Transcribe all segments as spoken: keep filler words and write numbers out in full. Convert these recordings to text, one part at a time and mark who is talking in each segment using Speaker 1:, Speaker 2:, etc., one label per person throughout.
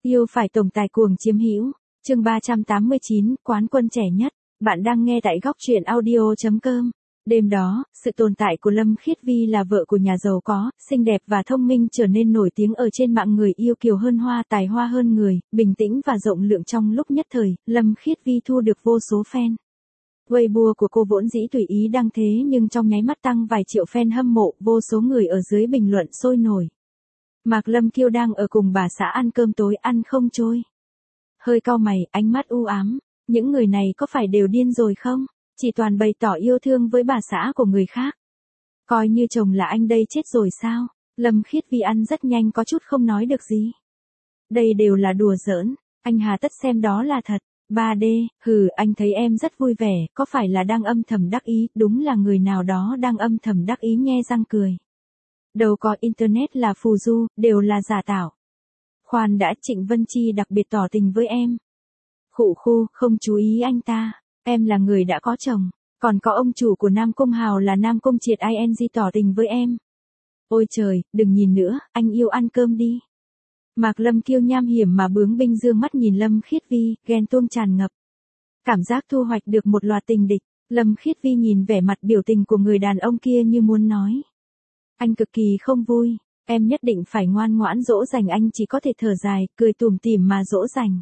Speaker 1: Yêu phải tổng tài cuồng chiếm hữu. Chương ba trăm tám mươi chín, quán quân trẻ nhất. Bạn đang nghe tại góc truyện audio chấm com. Đêm đó, sự tồn tại của Lâm Khiết Vi là vợ của nhà giàu có, xinh đẹp và thông minh trở nên nổi tiếng ở trên mạng, người yêu kiều hơn hoa, tài hoa hơn người, bình tĩnh và rộng lượng. Trong lúc nhất thời, Lâm Khiết Vi thu được vô số fan. Weibo của cô vốn dĩ tùy ý đăng thế nhưng trong nháy mắt tăng vài triệu fan hâm mộ, vô số người ở dưới bình luận sôi nổi. Mạc Lâm Kiêu đang ở cùng bà xã ăn cơm tối, ăn không trôi. Hơi cau mày, ánh mắt u ám, những người này có phải đều điên rồi không? Chỉ toàn bày tỏ yêu thương với bà xã của người khác. Coi như chồng là anh đây chết rồi sao? Lâm Khiết Vi ăn rất nhanh, có chút không nói được gì. Đây đều là đùa giỡn, anh hà tất xem đó là thật. ba D, hừ, anh thấy em rất vui vẻ, có phải là đang âm thầm đắc ý? Đúng là người nào đó đang âm thầm đắc ý, nhe răng cười. Đâu có, internet là phù du, đều là giả tạo. Khoan đã, Trịnh Vân Chi đặc biệt tỏ tình với em. Khụ khu, không chú ý anh ta, em là người đã có chồng, còn có ông chủ của Nam Cung Hào là Nam Cung Triệt ing tỏ tình với em. Ôi trời, đừng nhìn nữa, anh yêu ăn cơm đi. Mạc Lâm Kiêu nham hiểm mà bướng binh dương mắt nhìn Lâm Khiết Vi, ghen tuông tràn ngập. Cảm giác thu hoạch được một loạt tình địch, Lâm Khiết Vi nhìn vẻ mặt biểu tình của người đàn ông kia như muốn nói. Anh cực kỳ không vui, em nhất định phải ngoan ngoãn dỗ dành anh, chỉ có thể thở dài, cười tủm tỉm mà dỗ dành.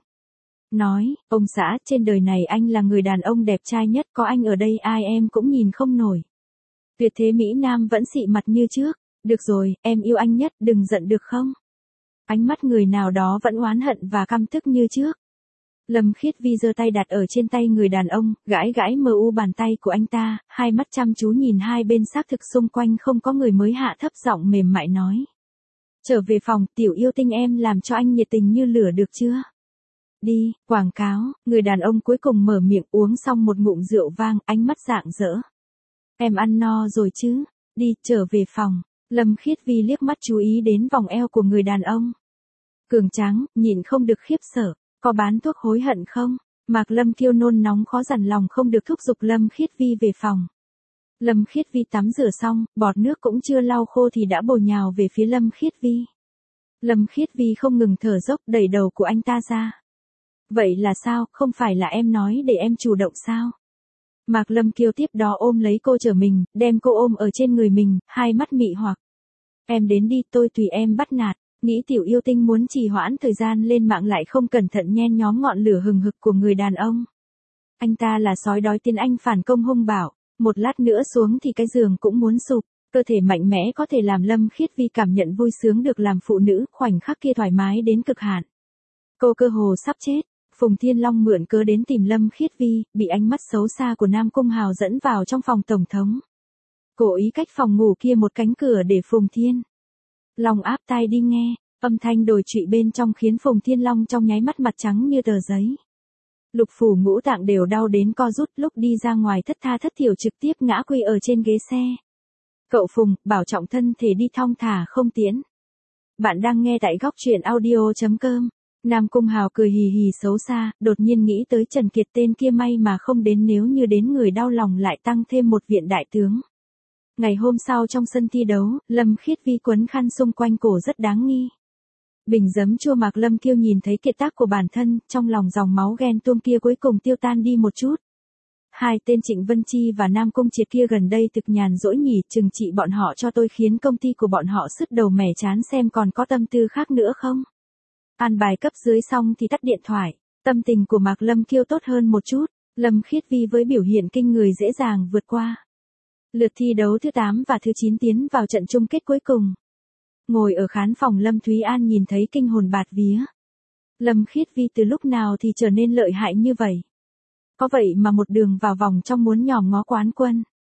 Speaker 1: Nói, ông xã, trên đời này anh là người đàn ông đẹp trai nhất, có anh ở đây ai em cũng nhìn không nổi. Tuyệt thế Mỹ Nam vẫn xị mặt như trước, được rồi, em yêu anh nhất, đừng giận được không? Ánh mắt người nào đó vẫn oán hận và căm tức như trước. Lâm Khiết Vi giơ tay đặt ở trên tay người đàn ông, gãi gãi mờ u bàn tay của anh ta, hai mắt chăm chú nhìn hai bên, xác thực xung quanh không có người mới hạ thấp giọng mềm mại nói. Trở về phòng, tiểu yêu tinh em làm cho anh nhiệt tình như lửa được chưa? Đi, quảng cáo, người đàn ông cuối cùng mở miệng, uống xong một ngụm rượu vang, ánh mắt rạng rỡ. Em ăn no rồi chứ? Đi, trở về phòng. Lâm Khiết Vi liếc mắt chú ý đến vòng eo của người đàn ông. Cường tráng, nhịn không được khiếp sợ. Có bán thuốc hối hận không? Mạc Lâm Kiêu nôn nóng khó dằn lòng không được thúc giục Lâm Khiết Vi về phòng. Lâm Khiết Vi tắm rửa xong, bọt nước cũng chưa lau khô thì đã bổ nhào về phía Lâm Khiết Vi. Lâm Khiết Vi không ngừng thở dốc, đẩy đầu của anh ta ra. Vậy là sao, không phải là em nói để em chủ động sao? Mạc Lâm Kiêu tiếp đó ôm lấy cô trở mình, đem cô ôm ở trên người mình, hai mắt mị hoặc. Em đến đi, tôi tùy em bắt nạt. Nghĩ tiểu yêu tinh muốn trì hoãn thời gian lên mạng lại không cẩn thận nhen nhóm ngọn lửa hừng hực của người đàn ông. Anh ta là sói đói tiên anh phản công hung bạo, một lát nữa xuống thì cái giường cũng muốn sụp, cơ thể mạnh mẽ có thể làm Lâm Khiết Vi cảm nhận vui sướng được làm phụ nữ, khoảnh khắc kia thoải mái đến cực hạn. Cô cơ hồ sắp chết, Phùng Thiên Long mượn cớ đến tìm Lâm Khiết Vi, bị ánh mắt xấu xa của Nam Cung Hào dẫn vào trong phòng tổng thống. Cố ý cách phòng ngủ kia một cánh cửa để Phùng Thiên Long áp tai đi nghe, âm thanh đồi trụy bên trong khiến Phùng Thiên Long trong nháy mắt mặt trắng như tờ giấy. Lục phủ ngũ tạng đều đau đến co rút, lúc đi ra ngoài thất tha thất thiểu trực tiếp ngã quỵ ở trên ghế xe. Cậu Phùng, bảo trọng thân thể đi thong thả không tiễn. Bạn đang nghe tại góc truyện audio chấm com. Nam Cung Hào cười hì hì xấu xa, đột nhiên nghĩ tới Trần Kiệt tên kia, may mà không đến, nếu như đến người đau lòng lại tăng thêm một viện đại tướng. Ngày hôm sau trong sân thi đấu, Lâm Khiết Vi quấn khăn xung quanh cổ rất đáng nghi. Bình giấm chua Mạc Lâm Kiêu nhìn thấy kiệt tác của bản thân, trong lòng dòng máu ghen tuông kia cuối cùng tiêu tan đi một chút. Hai tên Trịnh Vân Chi và Nam Cung Triệt kia gần đây thực nhàn rỗi nhỉ, trừng trị bọn họ cho tôi khiến công ty của bọn họ sứt đầu mẻ chán, xem còn có tâm tư khác nữa không. An bài cấp dưới xong thì tắt điện thoại, tâm tình của Mạc Lâm Kiêu tốt hơn một chút, Lâm Khiết Vi với biểu hiện kinh người dễ dàng vượt qua. Lượt thi đấu thứ tám và thứ chín tiến vào trận chung kết cuối cùng. Ngồi ở khán phòng, Lâm Thúy An nhìn thấy kinh hồn bạt vía. Lâm Khiết Vi từ lúc nào thì trở nên lợi hại như vậy? Có vậy mà một đường vào vòng trong muốn nhòm ngó quán quân.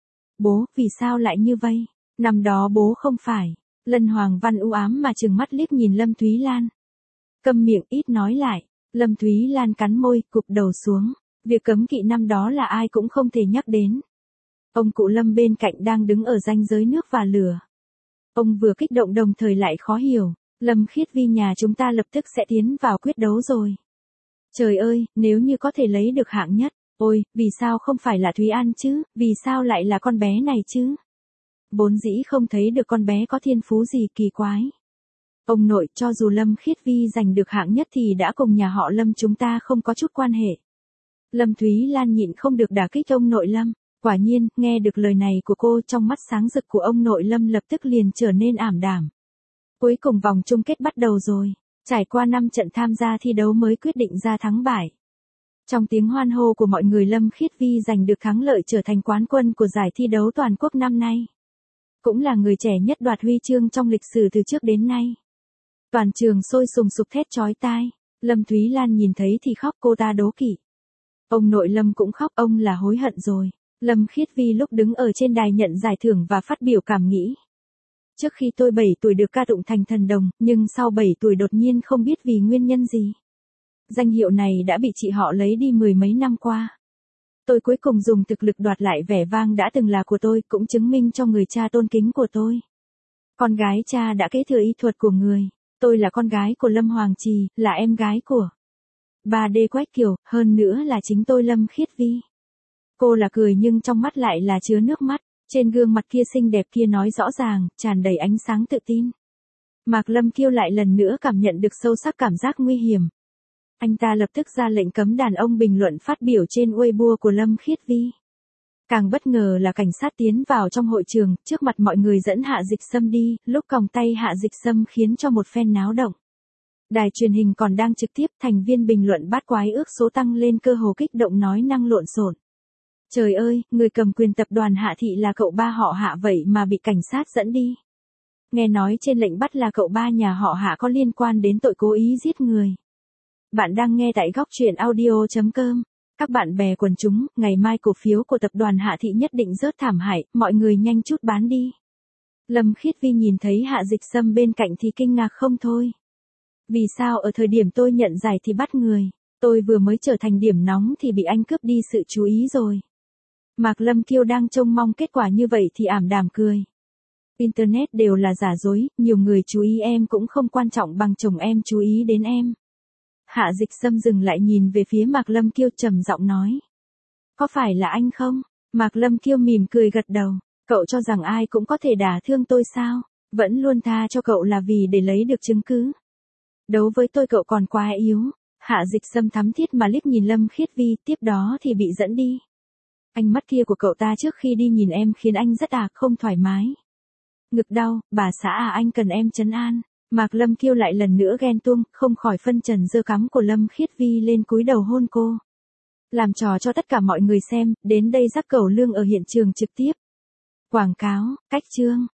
Speaker 1: Bố, vì sao lại như vậy? Năm đó bố không phải. Lân Hoàng Văn u ám mà trừng mắt liếc nhìn Lâm Thúy Lan. Câm miệng, ít nói lại. Lâm Thúy Lan cắn môi, cụp đầu xuống. Việc cấm kỵ năm đó là ai cũng không thể nhắc đến. Ông cụ Lâm bên cạnh đang đứng ở ranh giới nước và lửa. Ông vừa kích động đồng thời lại khó hiểu. Lâm Khiết Vi nhà chúng ta lập tức sẽ tiến vào quyết đấu rồi. Trời ơi, nếu như có thể lấy được hạng nhất, ôi, vì sao không phải là Thúy An chứ, vì sao lại là con bé này chứ? Vốn dĩ không thấy được con bé có thiên phú gì kỳ quái. Ông nội, cho dù Lâm Khiết Vi giành được hạng nhất thì đã cùng nhà họ Lâm chúng ta không có chút quan hệ. Lâm Thúy Lan nhịn không được đả kích ông nội Lâm. Quả nhiên, nghe được lời này của cô, trong mắt sáng rực của ông nội Lâm lập tức liền trở nên ảm đạm. Cuối cùng vòng chung kết bắt đầu rồi. Trải qua năm trận tham gia thi đấu mới quyết định ra thắng bại. Trong tiếng hoan hô của mọi người, Lâm Khiết Vi giành được thắng lợi, trở thành quán quân của giải thi đấu toàn quốc năm nay. Cũng là người trẻ nhất đoạt huy chương trong lịch sử từ trước đến nay. Toàn trường sôi sùng sục thét chói tai. Lâm Thúy Lan nhìn thấy thì khóc, cô ta đố kỵ. Ông nội Lâm cũng khóc, ông là hối hận rồi. Lâm Khiết Vi lúc đứng ở trên đài nhận giải thưởng và phát biểu cảm nghĩ. Trước khi tôi bảy tuổi được ca tụng thành thần đồng, nhưng sau bảy tuổi đột nhiên không biết vì nguyên nhân gì. Danh hiệu này đã bị chị họ lấy đi mười mấy năm qua. Tôi cuối cùng dùng thực lực đoạt lại vẻ vang đã từng là của tôi, cũng chứng minh cho người cha tôn kính của tôi. Con gái cha đã kế thừa y thuật của người. Tôi là con gái của Lâm Hoàng Trì, là em gái của bà Đê Quách Kiều, hơn nữa là chính tôi Lâm Khiết Vi. Cô là cười nhưng trong mắt lại là chứa nước mắt. Trên gương mặt kia xinh đẹp kia nói rõ ràng, tràn đầy ánh sáng tự tin. Mạc Lâm Kiêu lại lần nữa cảm nhận được sâu sắc cảm giác nguy hiểm. Anh ta lập tức ra lệnh cấm đàn ông bình luận phát biểu trên Weibo của Lâm Khiết Vi. Càng bất ngờ là cảnh sát tiến vào trong hội trường, trước mặt mọi người dẫn Hạ Dịch Sâm đi, lúc còng tay Hạ Dịch Sâm khiến cho một phen náo động. Đài truyền hình còn đang trực tiếp, thành viên bình luận bát quái ước số tăng lên, cơ hồ kích động nói năng lộn xộn. Trời ơi, người cầm quyền tập đoàn Hạ Thị là cậu ba họ Hạ vậy mà bị cảnh sát dẫn đi. Nghe nói trên lệnh bắt là cậu ba nhà họ Hạ có liên quan đến tội cố ý giết người. Bạn đang nghe tại góc truyện audio chấm com. Các bạn bè quần chúng, ngày mai cổ phiếu của tập đoàn Hạ Thị nhất định rớt thảm hại, mọi người nhanh chút bán đi. Lâm Khiết Vi nhìn thấy Hạ Dịch Sâm bên cạnh thì kinh ngạc không thôi. Vì sao ở thời điểm tôi nhận giải thì bắt người, tôi vừa mới trở thành điểm nóng thì bị anh cướp đi sự chú ý rồi. Mạc Lâm Kiêu đang trông mong kết quả như vậy thì ảm đạm cười. Internet đều là giả dối, nhiều người chú ý em cũng không quan trọng bằng chồng em chú ý đến em. Hạ Dịch Sâm dừng lại nhìn về phía Mạc Lâm Kiêu trầm giọng nói. Có phải là anh không? Mạc Lâm Kiêu mỉm cười gật đầu. Cậu cho rằng ai cũng có thể đả thương tôi sao? Vẫn luôn tha cho cậu là vì để lấy được chứng cứ. Đấu với tôi cậu còn quá yếu. Hạ Dịch Sâm thắm thiết mà liếc nhìn Lâm Khiết Vi, tiếp đó thì bị dẫn đi. Ánh mắt kia của cậu ta trước khi đi nhìn em khiến anh rất à không thoải mái. Ngực đau, bà xã à, anh cần em trấn an. Mạc Lâm Kiêu lại lần nữa ghen tuông, không khỏi phân trần giơ cắm của Lâm Khiết Vi lên cúi đầu hôn cô. Làm trò cho tất cả mọi người xem, đến đây Giác Cẩu Lương ở hiện trường trực tiếp. Quảng cáo, cách chương.